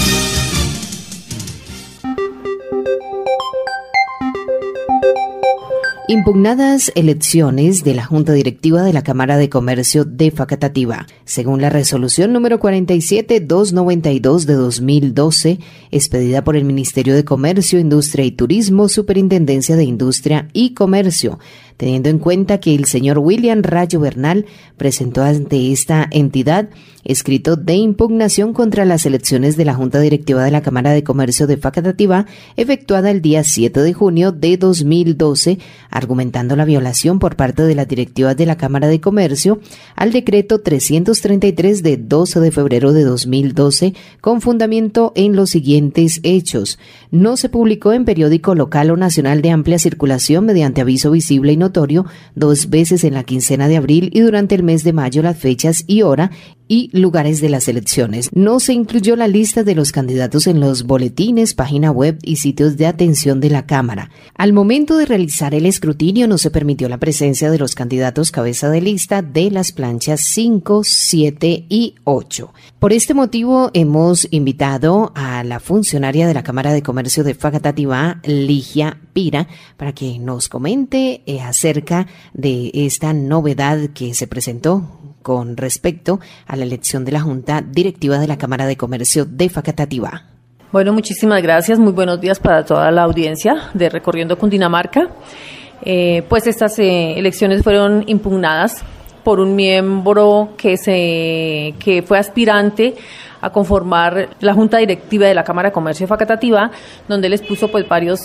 Impugnadas elecciones de la Junta Directiva de la Cámara de Comercio de Facatativá. Según la resolución número 47292 de 2012, expedida por el Ministerio de Comercio, Industria y Turismo, Superintendencia de Industria y Comercio, teniendo en cuenta que el señor William Rayo Bernal presentó ante esta entidad escrito de impugnación contra las elecciones de la Junta Directiva de la Cámara de Comercio de Facatativá, efectuada el día 7 de junio de 2012, argumentando la violación por parte de las directivas de la Cámara de Comercio al decreto 333 de 12 de febrero de 2012, con fundamento en los siguientes hechos. No se publicó en periódico local o nacional de amplia circulación mediante aviso visible y notorio 2 veces en la quincena de abril y durante el mes de mayo las fechas y hora y lugares de las elecciones. No se incluyó la lista de los candidatos en los boletines, página web y sitios de atención de la Cámara. Al momento de realizar el escrutinio no se permitió la presencia de los candidatos cabeza de lista de las planchas 5, 7 y 8. Por este motivo hemos invitado a la funcionaria de la Cámara de Comercio de Facatativá, Ligia Pira, para que nos comente acerca de esta novedad que se presentó con respecto a la elección de la Junta Directiva de la Cámara de Comercio de Facatativá. Bueno, muchísimas gracias. Muy buenos días para toda la audiencia de Recorriendo Cundinamarca. Pues estas elecciones fueron impugnadas por un miembro que fue aspirante a conformar la Junta Directiva de la Cámara de Comercio de Facatativá, donde les puso pues varios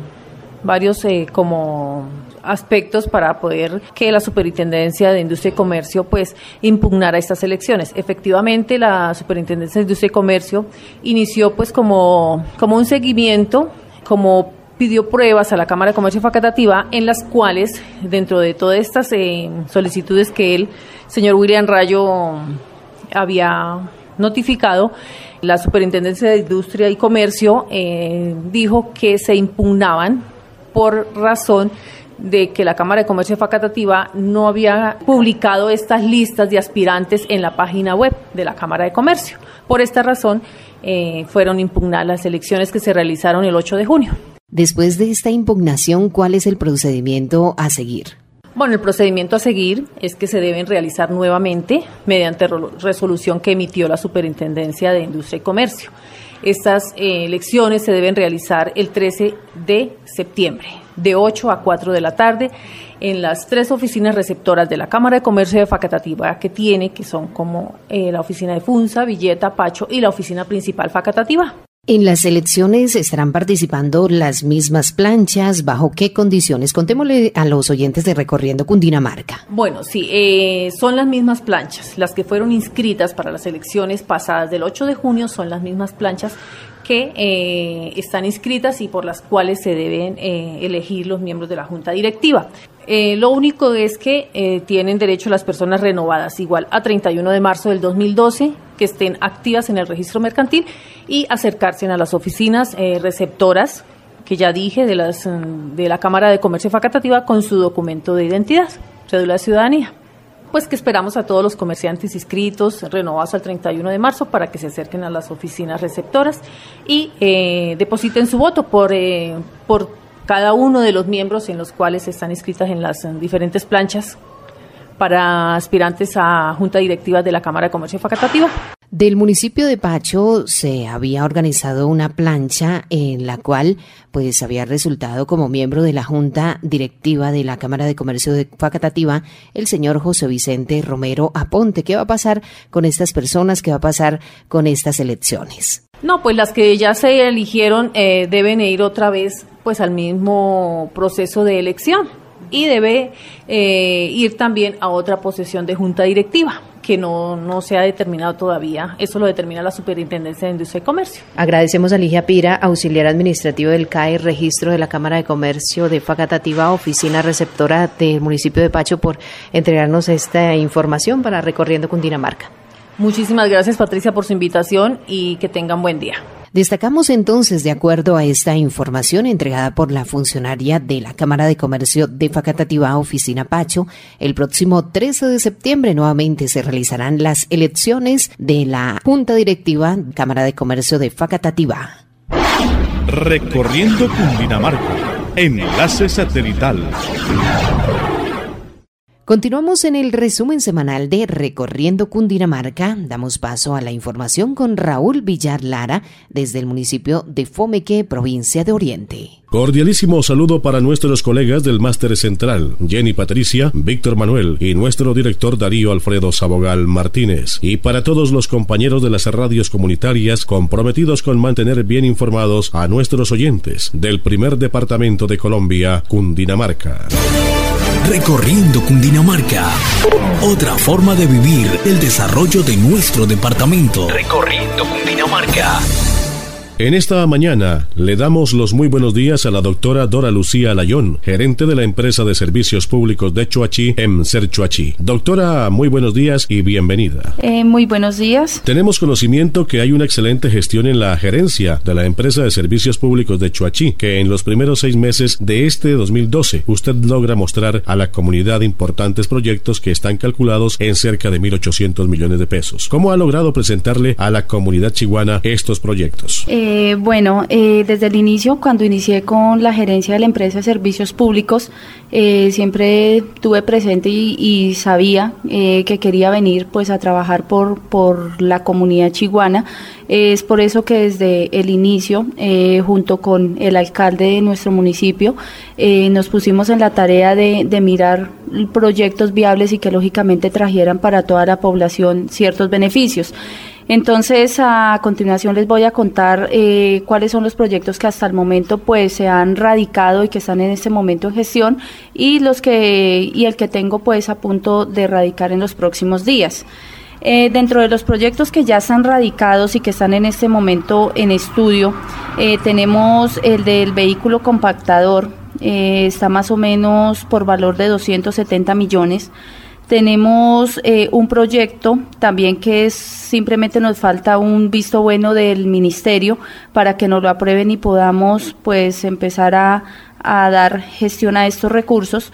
como aspectos para poder que la Superintendencia de Industria y Comercio pues impugnara estas elecciones. Efectivamente, la Superintendencia de Industria y Comercio inició pues como un seguimiento, como pidió pruebas a la Cámara de Comercio de Facatativá, en las cuales, dentro de todas estas solicitudes que el señor William Rayo había notificado, la Superintendencia de Industria y Comercio dijo que se impugnaban por razón de que la Cámara de Comercio de Facatativá no había publicado estas listas de aspirantes en la página web de la Cámara de Comercio. Por esta razón, fueron impugnadas las elecciones que se realizaron el 8 de junio. Después de esta impugnación, ¿cuál es el procedimiento a seguir? Bueno, el procedimiento a seguir es que se deben realizar nuevamente mediante resolución que emitió la Superintendencia de Industria y Comercio. Estas elecciones se deben realizar el 13 de septiembre, de 8 a 4 de la tarde, en las 3 oficinas receptoras de la Cámara de Comercio de Facatativá que son como la oficina de Funza, Villeta, Pacho y la oficina principal Facatativá. En las elecciones estarán participando las mismas planchas, ¿bajo qué condiciones? Contémosle a los oyentes de Recorriendo Cundinamarca. Bueno, sí, son las mismas planchas. Las que fueron inscritas para las elecciones pasadas del 8 de junio son las mismas planchas que están inscritas y por las cuales se deben elegir los miembros de la Junta Directiva. Lo único es que tienen derecho las personas renovadas igual a 31 de marzo del 2012, que estén activas en el registro mercantil y acercarse a las oficinas receptoras que ya dije, de la Cámara de Comercio de Facatativá con su documento de identidad, cédula de ciudadanía. Pues que esperamos a todos los comerciantes inscritos, renovados al 31 de marzo, para que se acerquen a las oficinas receptoras y depositen su voto por cada uno de los miembros en los cuales están inscritas en las diferentes planchas para aspirantes a Junta Directiva de la Cámara de Comercio de Facatativá. Del municipio de Pacho se había organizado una plancha en la cual pues había resultado como miembro de la Junta Directiva de la Cámara de Comercio de Facatativá el señor José Vicente Romero Aponte. ¿Qué va a pasar con estas personas? ¿Qué va a pasar con estas elecciones? No, pues las que ya se eligieron deben ir otra vez pues al mismo proceso de elección y debe ir también a otra posesión de Junta Directiva, que no se ha determinado todavía. Eso lo determina la Superintendencia de Industria y Comercio. Agradecemos a Ligia Pira, auxiliar administrativo del CAE, registro de la Cámara de Comercio de Facatativá, oficina receptora del municipio de Pacho, por entregarnos esta información para Recorriendo Cundinamarca. Muchísimas gracias, Patricia, por su invitación y que tengan buen día. Destacamos entonces, de acuerdo a esta información entregada por la funcionaria de la Cámara de Comercio de Facatativá, Oficina Pacho, el próximo 13 de septiembre nuevamente se realizarán las elecciones de la Junta Directiva Cámara de Comercio de Facatativá. Recorriendo Cundinamarca, enlace satelital. Continuamos en el resumen semanal de Recorriendo Cundinamarca. Damos paso a la información con Raúl Villar Lara desde el municipio de Fomeque, provincia de Oriente. Cordialísimo saludo para nuestros colegas del Máster Central, Jenny Patricia, Víctor Manuel y nuestro director Darío Alfredo Sabogal Martínez. Y para todos los compañeros de las radios comunitarias comprometidos con mantener bien informados a nuestros oyentes del primer departamento de Colombia, Cundinamarca. Recorriendo Cundinamarca. Otra forma de vivir el desarrollo de nuestro departamento. Recorriendo Cundinamarca. En esta mañana le damos los muy buenos días a la doctora Dora Lucía Layón, gerente de la empresa de servicios públicos de Choachí, EMSER Choachí. Doctora, muy buenos días y bienvenida. Muy buenos días. Tenemos conocimiento que hay una excelente gestión en la gerencia de la empresa de servicios públicos de Choachí, que en los primeros 6 meses de este 2012 usted logra mostrar a la comunidad importantes proyectos que están calculados en cerca de 1.800 millones de pesos. ¿Cómo ha logrado presentarle a la comunidad chiguana estos proyectos? Desde el inicio, cuando inicié con la gerencia de la empresa de servicios públicos, siempre tuve presente y sabía que quería venir pues a trabajar por la comunidad chiguana. Es por eso que desde el inicio, junto con el alcalde de nuestro municipio, nos pusimos en la tarea de mirar proyectos viables y que lógicamente trajeran para toda la población ciertos beneficios. Entonces, a continuación les voy a contar cuáles son los proyectos que hasta el momento pues se han radicado y que están en este momento en gestión y el que tengo pues a punto de radicar en los próximos días. Dentro de los proyectos que ya están radicados y que están en este momento en estudio, tenemos el del vehículo compactador, está más o menos por valor de 270 millones. Tenemos un proyecto también que simplemente nos falta un visto bueno del ministerio para que nos lo aprueben y podamos pues empezar a dar gestión a estos recursos.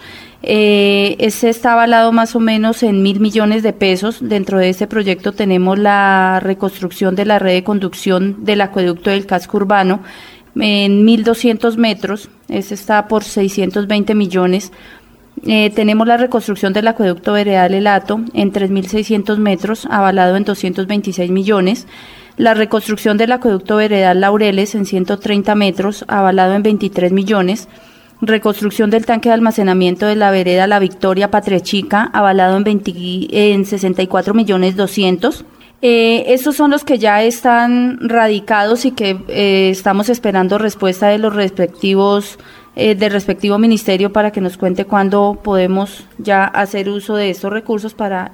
Este está avalado más o menos en 1.000 millones de pesos. Dentro de este proyecto tenemos la reconstrucción de la red de conducción del acueducto del casco urbano en 1.200 metros. Este está por 620 millones. Tenemos la reconstrucción del acueducto veredal El Hato en 3.600 metros, avalado en 226 millones. La reconstrucción del acueducto veredal Laureles en 130 metros, avalado en 23 millones. Reconstrucción del tanque de almacenamiento de la vereda La Victoria Patria Chica, avalado en 64 millones 200. Estos son los que ya están radicados y que estamos esperando respuesta de los respectivos del respectivo ministerio para que nos cuente cuándo podemos ya hacer uso de estos recursos para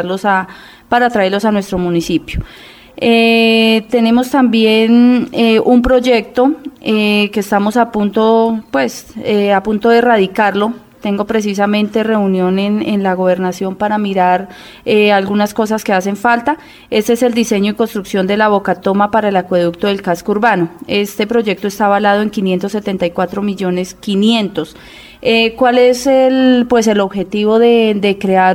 para traerlos a nuestro municipio. Tenemos también un proyecto que estamos a punto de radicarlo tengo precisamente reunión en la gobernación para mirar algunas cosas que hacen falta. Este es el diseño y construcción de la bocatoma para el acueducto del casco urbano. Este proyecto está avalado en 574.500.000. ¿Cuál es el objetivo de crear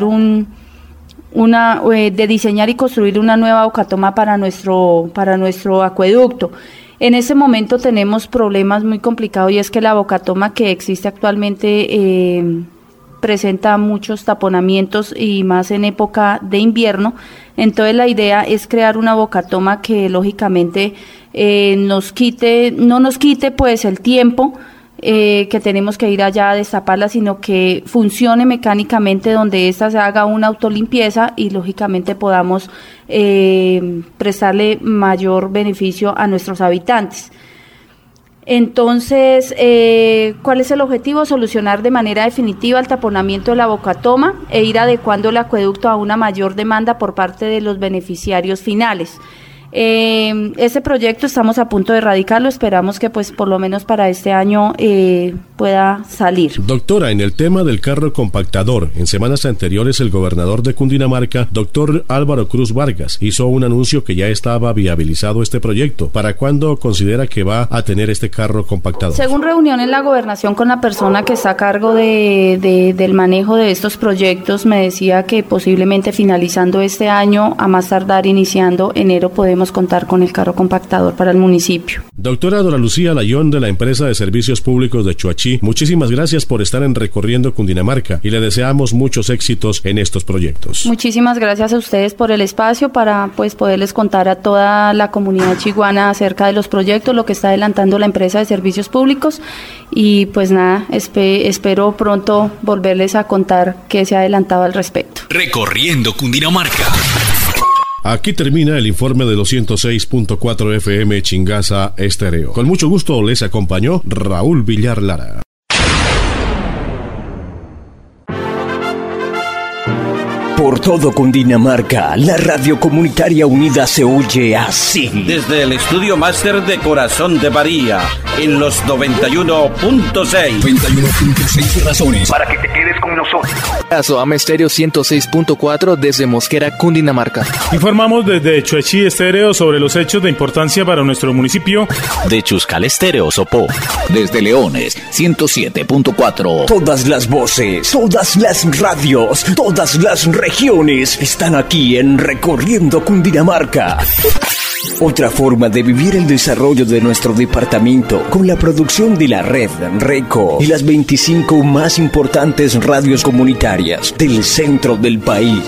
de diseñar y construir una nueva bocatoma para nuestro acueducto? En ese momento tenemos problemas muy complicados y es que la bocatoma que existe actualmente presenta muchos taponamientos y más en época de invierno. Entonces la idea es crear una bocatoma que lógicamente no nos quite pues el tiempo que tenemos que ir allá a destaparla, sino que funcione mecánicamente, donde ésta se haga una autolimpieza y lógicamente podamos prestarle mayor beneficio a nuestros habitantes. Entonces, ¿cuál es el objetivo? Solucionar de manera definitiva el taponamiento de la bocatoma e ir adecuando el acueducto a una mayor demanda por parte de los beneficiarios finales. Ese proyecto estamos a punto de erradicarlo, esperamos que pues por lo menos para este año pueda salir. Doctora, en el tema del carro compactador, en semanas anteriores el gobernador de Cundinamarca, doctor Álvaro Cruz Vargas, hizo un anuncio que ya estaba viabilizado este proyecto. ¿Para cuándo considera que va a tener este carro compactador? Según reunión en la gobernación con la persona que está a cargo del manejo de estos proyectos, me decía que posiblemente finalizando este año, a más tardar iniciando enero, podemos contar con el carro compactador para el municipio. Doctora Dora Lucía Layón, de la empresa de servicios públicos de Choachí, muchísimas gracias por estar en Recorriendo Cundinamarca y le deseamos muchos éxitos en estos proyectos. Muchísimas gracias a ustedes por el espacio para pues poderles contar a toda la comunidad chiguana acerca de los proyectos, lo que está adelantando la empresa de servicios públicos y pues nada, espero pronto volverles a contar qué se ha adelantado al respecto. Recorriendo Cundinamarca. Aquí termina el informe de los 106.4 FM Chingaza Estéreo. Con mucho gusto les acompañó Raúl Villar Lara. Por todo Cundinamarca, la radio comunitaria unida se oye así. Desde el estudio máster de Corazón de María, en los 91.6. 91.6 razones para que te quedes con nosotros. Soama Estéreo 106.4 desde Mosquera, Cundinamarca. Informamos desde Choachí Estéreo sobre los hechos de importancia para nuestro municipio. De Chuscal Estéreo Sopó. Desde Leones 107.4. Todas las voces, todas las radios, todas las regiones están aquí en Recorriendo Cundinamarca. Otra forma de vivir el desarrollo de nuestro departamento con la producción de la red RECO y las 25 más importantes radios comunitarias del centro del país.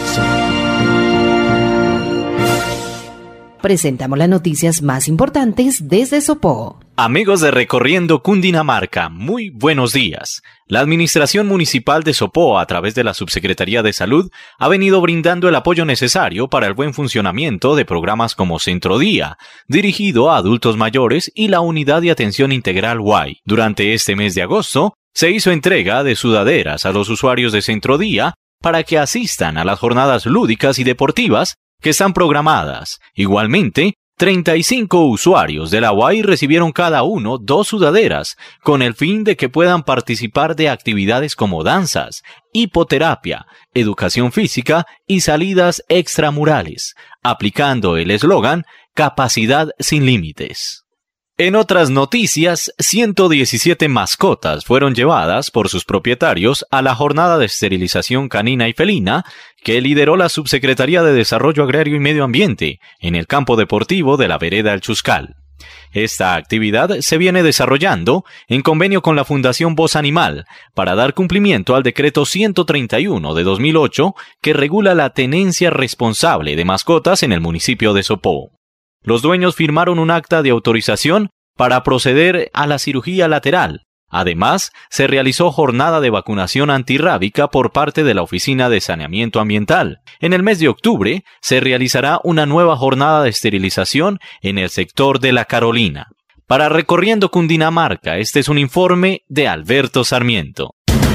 Presentamos las noticias más importantes desde Sopó. Amigos de Recorriendo Cundinamarca, muy buenos días. La Administración Municipal de Sopó, a través de la Subsecretaría de Salud, ha venido brindando el apoyo necesario para el buen funcionamiento de programas como Centro Día, dirigido a adultos mayores, y la Unidad de Atención Integral UAI. Durante este mes de agosto, se hizo entrega de sudaderas a los usuarios de Centro Día para que asistan a las jornadas lúdicas y deportivas que están programadas. Igualmente, 35 usuarios de la UAI recibieron cada uno 2 sudaderas, con el fin de que puedan participar de actividades como danzas, hipoterapia, educación física y salidas extramurales, aplicando el eslogan Capacidad sin límites. En otras noticias, 117 mascotas fueron llevadas por sus propietarios a la jornada de esterilización canina y felina que lideró la Subsecretaría de Desarrollo Agrario y Medio Ambiente en el campo deportivo de la Vereda El Chuscal. Esta actividad se viene desarrollando en convenio con la Fundación Voz Animal para dar cumplimiento al decreto 131 de 2008 que regula la tenencia responsable de mascotas en el municipio de Sopó. Los dueños firmaron un acta de autorización para proceder a la cirugía lateral. Además, se realizó jornada de vacunación antirrábica por parte de la Oficina de Saneamiento Ambiental. En el mes de octubre, se realizará una nueva jornada de esterilización en el sector de La Carolina. Para Recorriendo Cundinamarca, este es un informe de Alberto Sarmiento.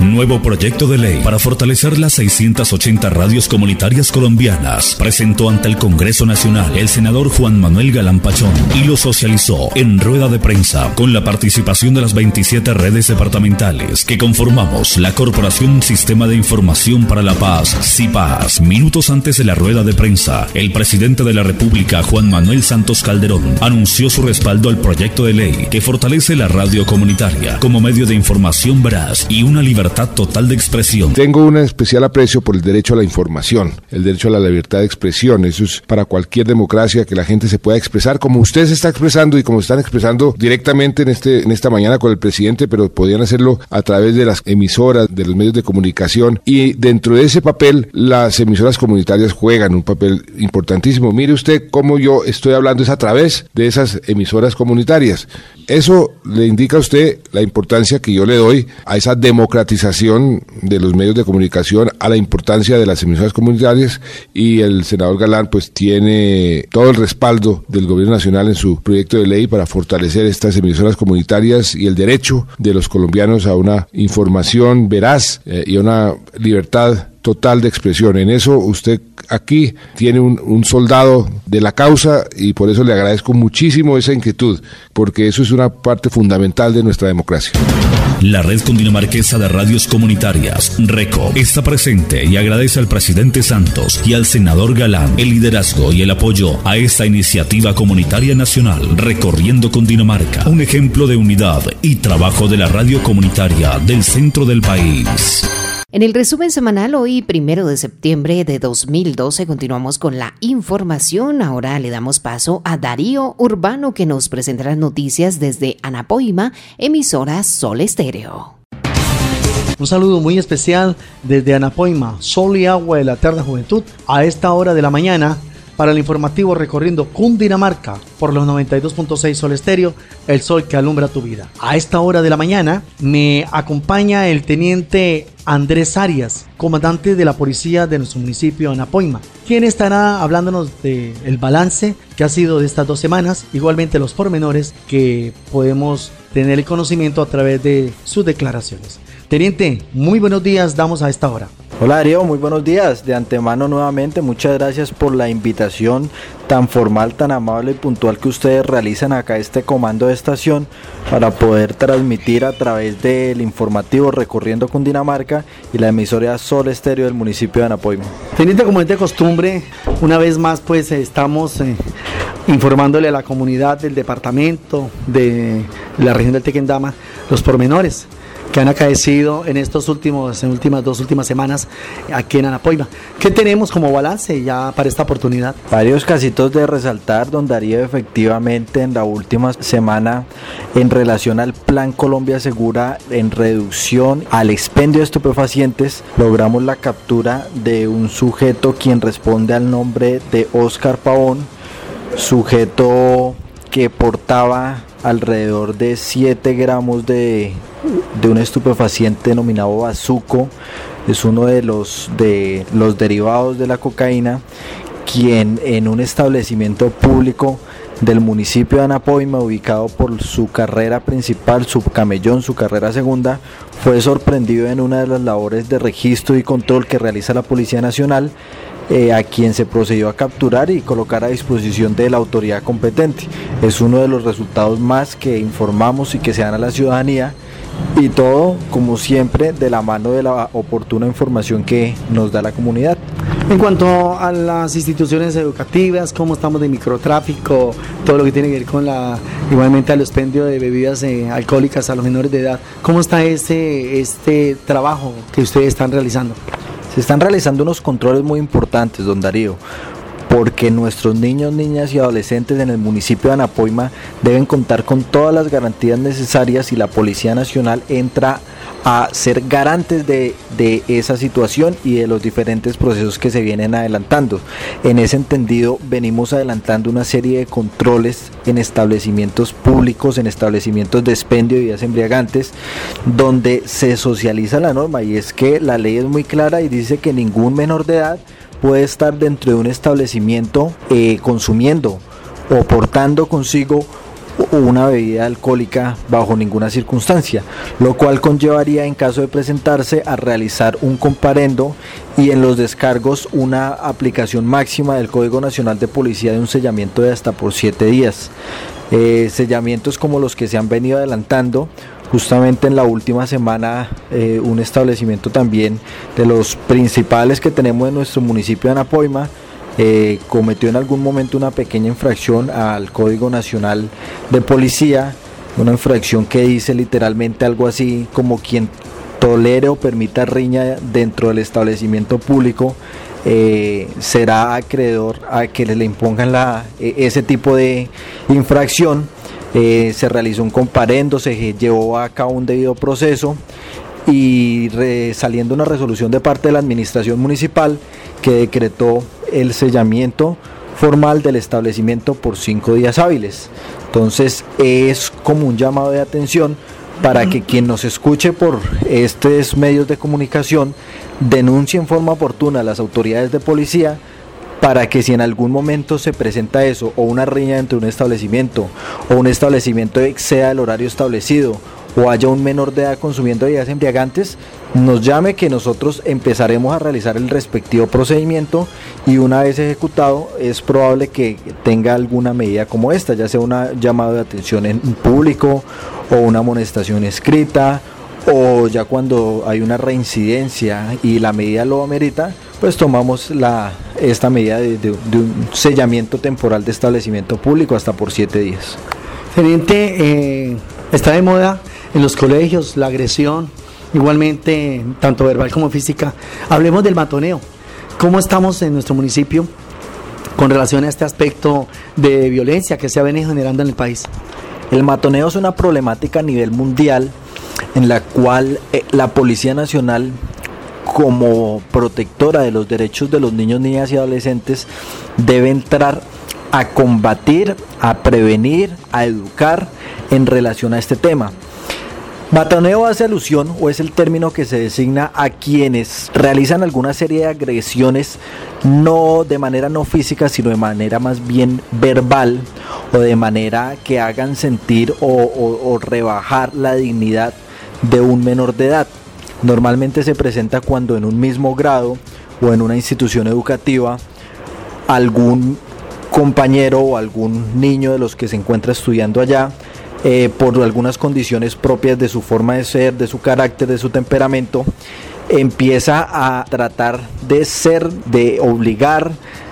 Nuevo proyecto de ley para fortalecer las 680 radios comunitarias colombianas presentó ante el Congreso Nacional el senador Juan Manuel Galán Pachón y lo socializó en rueda de prensa con la participación de las 27 redes departamentales que conformamos la Corporación Sistema de Información para la Paz, CIPAS. Minutos antes de la rueda de prensa, el presidente de la República, Juan Manuel Santos Calderón, anunció su respaldo al proyecto de ley que fortalece la radio comunitaria como medio de información veraz y una libertad total de expresión. Tengo un especial aprecio por el derecho a la información, el derecho a la libertad de expresión. Eso es para cualquier democracia, que la gente se pueda expresar como usted se está expresando y como están expresando directamente en esta mañana con el presidente, pero podían hacerlo a través de las emisoras, de los medios de comunicación, y dentro de ese papel las emisoras comunitarias juegan un papel importantísimo. Mire usted cómo yo estoy hablando es a través de esas emisoras comunitarias. Eso le indica a usted la importancia que yo le doy a esa democratización de los medios de comunicación, a la importancia de las emisoras comunitarias, y el senador Galán pues tiene todo el respaldo del gobierno nacional en su proyecto de ley para fortalecer estas emisoras comunitarias y el derecho de los colombianos a una información veraz y a una libertad total de expresión. En eso usted aquí tiene un soldado de la causa, y por eso le agradezco muchísimo esa inquietud, porque eso es una parte fundamental de nuestra democracia. La Red Cundinamarquesa de Radios Comunitarias, RECO, está presente y agradece al presidente Santos y al senador Galán el liderazgo y el apoyo a esta iniciativa comunitaria nacional Recorriendo Cundinamarca, un ejemplo de unidad y trabajo de la radio comunitaria del centro del país. En el resumen semanal, hoy 1 de septiembre de 2012, continuamos con la información. Ahora le damos paso a Darío Urbano, que nos presentará noticias desde Anapoima, emisora Sol Estéreo. Un saludo muy especial desde Anapoima, Sol y Agua de la Eterna Juventud, a esta hora de la mañana, para el informativo Recorriendo Cundinamarca por los 92.6 Sol Estéreo, el sol que alumbra tu vida. A esta hora de la mañana me acompaña el teniente Andrés Arias, comandante de la policía de nuestro municipio Anapoima, quien estará hablándonos del balance que ha sido de estas 2 semanas, igualmente los pormenores que podemos tener el conocimiento a través de sus declaraciones. Teniente, muy buenos días, damos a esta hora. Hola Darío, muy buenos días. De antemano nuevamente, muchas gracias por la invitación tan formal, tan amable y puntual que ustedes realizan acá a este comando de estación para poder transmitir a través del informativo Recorriendo Cundinamarca y la emisora Sol Estéreo del municipio de Anapoima. Teniente, como es de costumbre, una vez más pues estamos informándole a la comunidad del departamento, de la región del Tequendama, los pormenores que han acaecido en últimas 2 últimas semanas aquí en Anapoima. ¿Qué tenemos como balance ya para esta oportunidad? Varios casitos de resaltar, don Darío. Efectivamente, en la última semana, en relación al Plan Colombia Segura, en reducción al expendio de estupefacientes, logramos la captura de un sujeto quien responde al nombre de Oscar Pavón, sujeto que portaba alrededor de 7 gramos de un estupefaciente denominado bazuco. Es uno de los derivados de la cocaína, quien en un establecimiento público del municipio de Anapoima, ubicado por su carrera principal, su camellón, su carrera segunda, fue sorprendido en una de las labores de registro y control que realiza la Policía Nacional, a quien se procedió a capturar y colocar a disposición de la autoridad competente. Es uno de los resultados más que informamos y que se dan a la ciudadanía, y todo, como siempre, de la mano de la oportuna información que nos da la comunidad. En cuanto a las instituciones educativas, ¿cómo estamos de microtráfico? Todo lo que tiene que ver con igualmente al expendio de bebidas alcohólicas a los menores de edad. ¿Cómo está este trabajo que ustedes están realizando? Se están realizando unos controles muy importantes, don Darío, porque nuestros niños, niñas y adolescentes en el municipio de Anapoima deben contar con todas las garantías necesarias, y la Policía Nacional entra a ser garantes de esa situación y de los diferentes procesos que se vienen adelantando. En ese entendido, venimos adelantando una serie de controles en establecimientos públicos, en establecimientos de expendio de bebidas embriagantes, donde se socializa la norma, y es que la ley es muy clara y dice que ningún menor de edad puede estar dentro de un establecimiento consumiendo o portando consigo o una bebida alcohólica bajo ninguna circunstancia, lo cual conllevaría, en caso de presentarse, a realizar un comparendo y en los descargos una aplicación máxima del Código Nacional de Policía de un sellamiento de hasta por 7 días. Sellamientos como los que se han venido adelantando. Justamente en la última semana un establecimiento también de los principales que tenemos en nuestro municipio de Anapoima cometió en algún momento una pequeña infracción al Código Nacional de Policía, una infracción que dice literalmente algo así como: quien tolere o permita riña dentro del establecimiento público será acreedor a que le impongan ese tipo de infracción. Se realizó un comparendo, se llevó a cabo un debido proceso y saliendo una resolución de parte de la administración municipal que decretó el sellamiento formal del establecimiento por 5 días hábiles. Entonces es como un llamado de atención para que quien nos escuche por estos medios de comunicación denuncie en forma oportuna a las autoridades de policía, para que si en algún momento se presenta eso, o una riña entre un establecimiento, o un establecimiento exceda el horario establecido, o haya un menor de edad consumiendo bebidas embriagantes, nos llame, que nosotros empezaremos a realizar el respectivo procedimiento, y una vez ejecutado es probable que tenga alguna medida como esta, ya sea un llamado de atención en público, o una amonestación escrita, o ya cuando hay una reincidencia y la medida lo amerita, pues tomamos esta medida de un sellamiento temporal de establecimiento público hasta por 7 días. Teniente, está de moda en los colegios la agresión, igualmente tanto verbal como física. Hablemos del matoneo. ¿Cómo estamos en nuestro municipio con relación a este aspecto de violencia que se ha venido generando en el país? El matoneo es una problemática a nivel mundial en la cual la Policía Nacional, como protectora de los derechos de los niños, niñas y adolescentes, debe entrar a combatir, a prevenir, a educar en relación a este tema. Matoneo hace alusión, o es el término que se designa a quienes realizan alguna serie de agresiones, no de manera no física, sino de manera más bien verbal, o de manera que hagan sentir o rebajar la dignidad de un menor de edad. Normalmente se presenta cuando en un mismo grado o en una institución educativa algún compañero o algún niño de los que se encuentra estudiando allá, por algunas condiciones propias de su forma de ser, de su carácter, de su temperamento, empieza a tratar de obligar,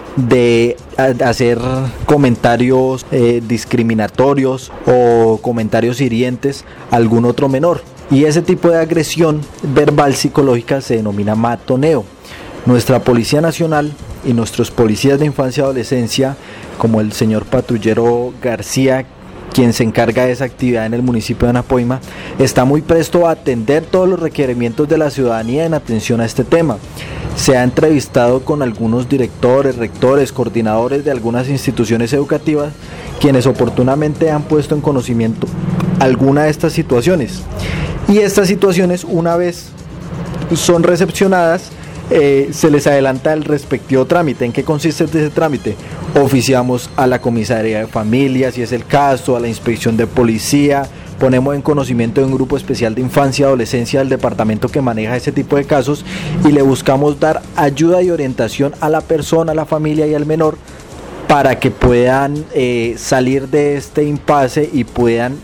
de hacer comentarios discriminatorios o comentarios hirientes a algún otro menor. Y ese tipo de agresión verbal psicológica se denomina matoneo. Nuestra Policía Nacional y nuestros policías de infancia y adolescencia, como el señor patrullero García, quien se encarga de esa actividad en el municipio de Anapoima, está muy presto a atender todos los requerimientos de la ciudadanía en atención a este tema. Se ha entrevistado con algunos directores, rectores, coordinadores de algunas instituciones educativas, quienes oportunamente han puesto en conocimiento alguna de estas situaciones. Y estas situaciones, una vez son recepcionadas, se les adelanta el respectivo trámite. ¿En qué consiste ese trámite? Oficiamos a la comisaría de familia, si es el caso, a la inspección de policía, ponemos en conocimiento de un grupo especial de infancia y adolescencia del departamento que maneja ese tipo de casos, y le buscamos dar ayuda y orientación a la persona, a la familia y al menor, para que puedan salir de este impasse y puedan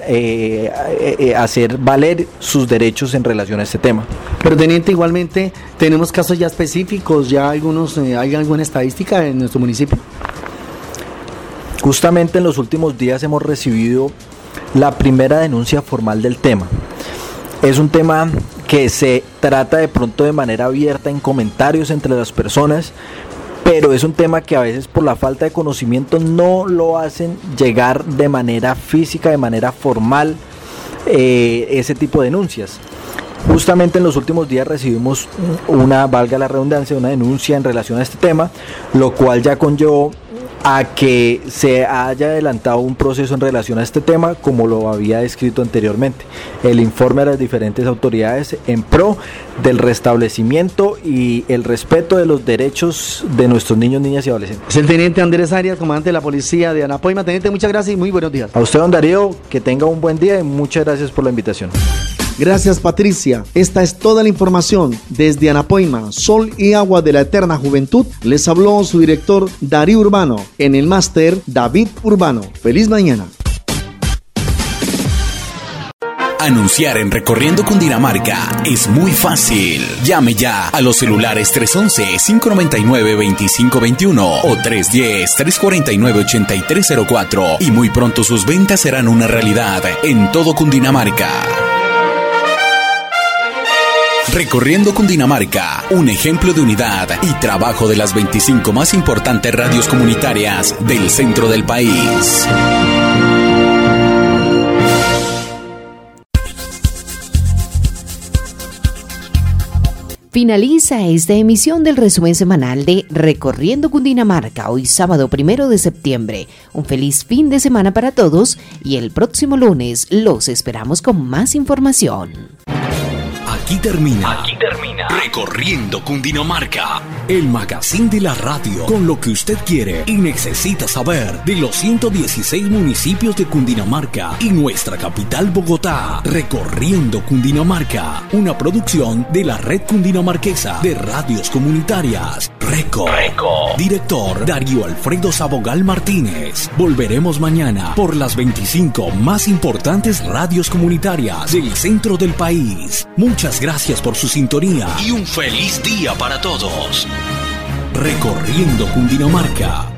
hacer valer sus derechos en relación a este tema. Pero teniente, igualmente tenemos casos ya específicos, ya algunos, ¿hay alguna estadística en nuestro municipio? Justamente en los últimos días hemos recibido la primera denuncia formal del tema. Es un tema que se trata de pronto de manera abierta en comentarios entre las personas, pero es un tema que a veces por la falta de conocimiento no lo hacen llegar de manera física, de manera formal, ese tipo de denuncias. Justamente en los últimos días recibimos valga la redundancia, una denuncia en relación a este tema, lo cual ya conllevó a que se haya adelantado un proceso en relación a este tema, como lo había descrito anteriormente. El informe a las diferentes autoridades en pro del restablecimiento y el respeto de los derechos de nuestros niños, niñas y adolescentes. Es el teniente Andrés Arias, comandante de la policía de Anapoima. Teniente, muchas gracias y muy buenos días. A usted, don Darío, que tenga un buen día y muchas gracias por la invitación. Gracias, Patricia. Esta es toda la información desde Anapoima, Sol y Agua de la Eterna Juventud. Les habló su director Darío Urbano, en el máster David Urbano. Feliz mañana. Anunciar en Recorriendo Cundinamarca es muy fácil. Llame ya a los celulares 311-599-2521 o 310-349-8304 y muy pronto sus ventas serán una realidad en todo Cundinamarca. Recorriendo Cundinamarca, un ejemplo de unidad y trabajo de las 25 más importantes radios comunitarias del centro del país. Finaliza esta emisión del resumen semanal de Recorriendo Cundinamarca, hoy sábado 1 de septiembre. Un feliz fin de semana para todos y el próximo lunes los esperamos con más información. Aquí termina Recorriendo Cundinamarca, el magazine de la radio, con lo que usted quiere y necesita saber de los 116 municipios de Cundinamarca y nuestra capital Bogotá. Recorriendo Cundinamarca, una producción de la Red Cundinamarquesa de Radios Comunitarias. Reco. Director Darío Alfredo Sabogal Martínez. Volveremos mañana por las 25 más importantes radios comunitarias del centro del país. Muchas gracias por su sintonía y un feliz día para todos. Recorriendo Cundinamarca.